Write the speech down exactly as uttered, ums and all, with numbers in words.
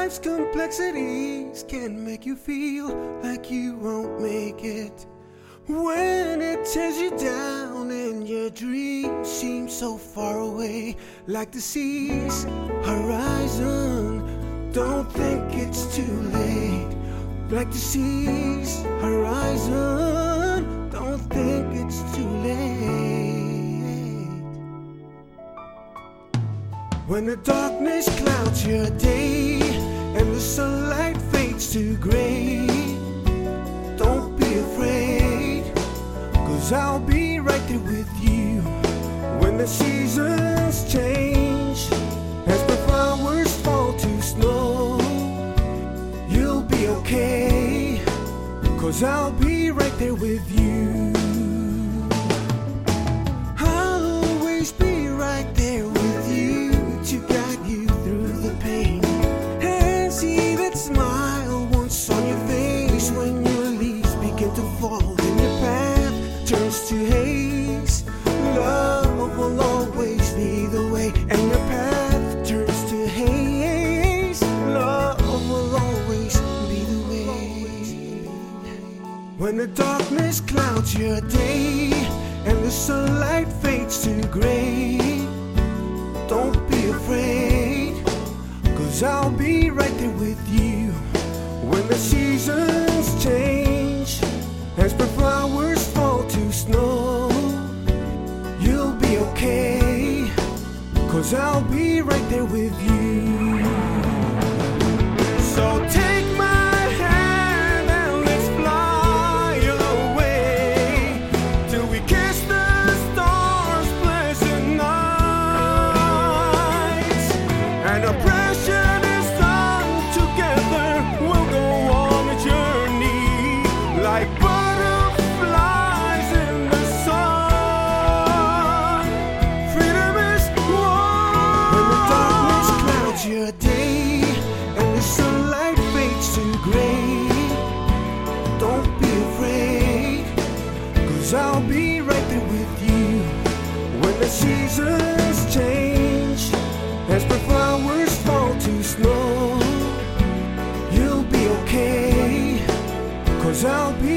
life's complexities can make you feel like you won't make it. When it tears you down and your dreams seem so far away, like the sea's horizon, don't think it's too late. Like the sea's horizon, don't think it's too late. When the darkness clouds your day and the sunlight fades to gray, don't be afraid, 'cause I'll be right there with you. When the seasons change, as the flowers fall to snow, you'll be okay, 'cause I'll be right there with you. I'll always be right there with you to guide you through the pain, and see that smile once on your face when your leaves begin to fall and your path turns to haze. Love will always be the way, and your path turns to haze. Love will always be the way. When the darkness clouds your day and the sunlight fades to gray, don't be afraid, 'cause I'll be right there with you. When the seasons change, as the flowers fall to snow, you'll be okay, 'cause I'll be right there with you. So take my hand and let's fly away till we kiss the stars, pleasant nights. And our precious sun together will go on a journey like butterflies in the sun. Freedom is one. When the darkness clouds your day and the sunlight fades to gray, don't be afraid, 'cause I'll be right there with you. When the seasons change, as the flowers fall to snow, you'll be okay, 'cause I'll be